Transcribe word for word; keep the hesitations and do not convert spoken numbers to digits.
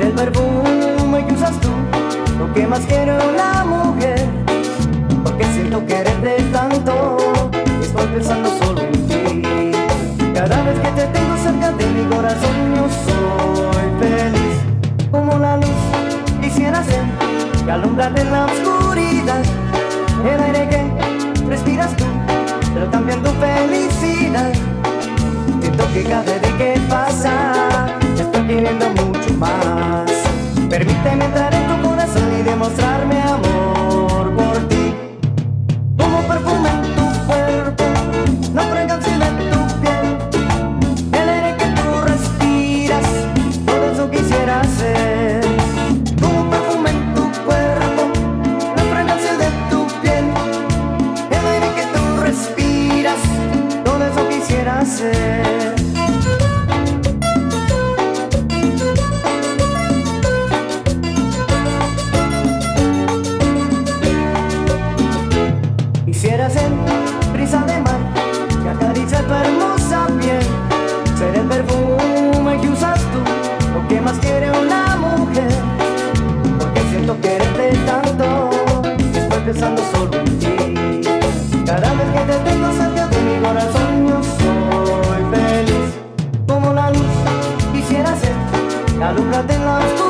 Ser el perfume que usas tú, lo que más quiere una mujer. Porque siento quererte tanto, estoy pensando solo en ti. Cada vez que te tengo cerca de mi corazón, yo soy feliz. Como la luz quisiera ser, que alumbrarte en la oscuridad. El aire que respiras tú, pero también tu felicidad. Siento que cada día que pasa, estoy queriendo mucho más. Permíteme entrar en tu corazón y demostrarme amor por ti. Como perfume en tu cuerpo, la fragancia de tu piel, el aire que tú respiras, todo eso quisiera ser. Como perfume en tu cuerpo, la fragancia de tu piel, el aire que tú respiras, todo eso quisiera ser. Quisiera ser brisa de mar que acaricia tu hermosa piel. Ser el perfume que usas tú, lo que más quiere una mujer. Porque siento quererte tanto, estoy pensando solo en ti. Cada vez que te tengo cerca de mi corazón, yo soy feliz. Como la luz quisiera ser, que alumbrarte en la oscuridad.